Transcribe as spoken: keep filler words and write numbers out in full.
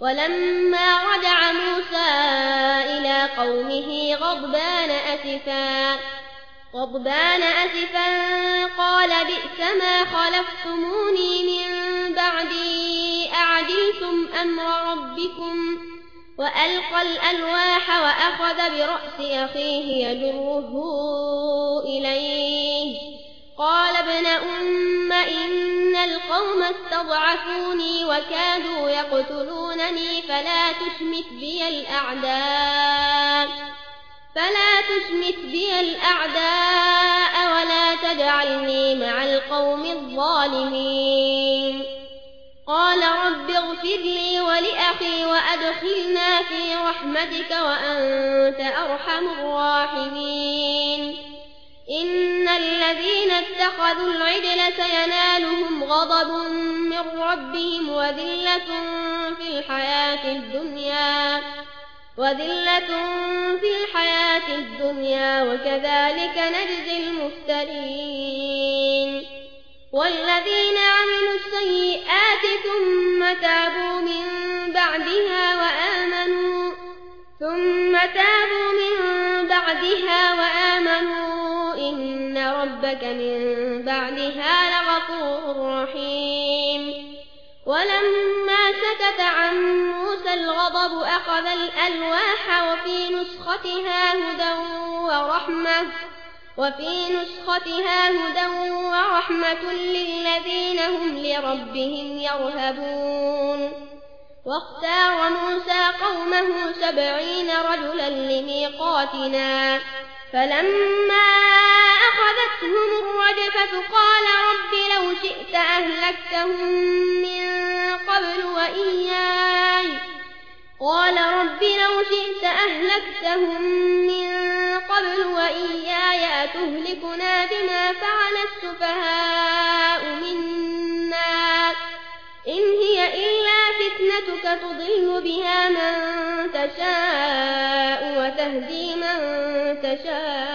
ولما رجع موسى إلى قومه غضبان أسفا غضبان أسفا قال بئس ما خلفتموني من بعدي أعجلتم أمر ربكم وألقى الألواح وأخذ برأس أخيه يجره إليه قال ابن أم إن القوم استضعفوني وكادوا يقتلونني فلا تشمت بي الأعداء فلا تشمت بي الأعداء ولا تجعلني مع القوم الظالمين قال رب اغفر لي ولأخي وأدخلنا في رحمتك وأنت أرحم الراحمين إن الذين اتخذوا العجل سينالهم غضب من ربهم وذلة في الحياة الدنيا وذلة في الحياة الدنيا وكذلك نجزي المفترين والذين عملوا السيئات ثم تابوا من بعدها وآمنوا ثم تابوا من بعدها وآمنوا إن ربك من بعدها لغفور رحيم ولما سكت عن موسى الغضب أخذ الألواح وفي نسختها هدى ورحمة وفي نسختها هدى ورحمة للذين هم لربهم يرهبون واختار موسى قومه سبعين رجلا لميقاتنا فلما أخذتهم الرجفة قال رب لو شئت أهلكتهم من قبل وإياي قال رب لو شئت أهلكتهم من قبل وإياي أتهلكنا بما فعل السفهاء منا إن هي إلا فتنتك تضل بها من تشاء وتهدي من تشاء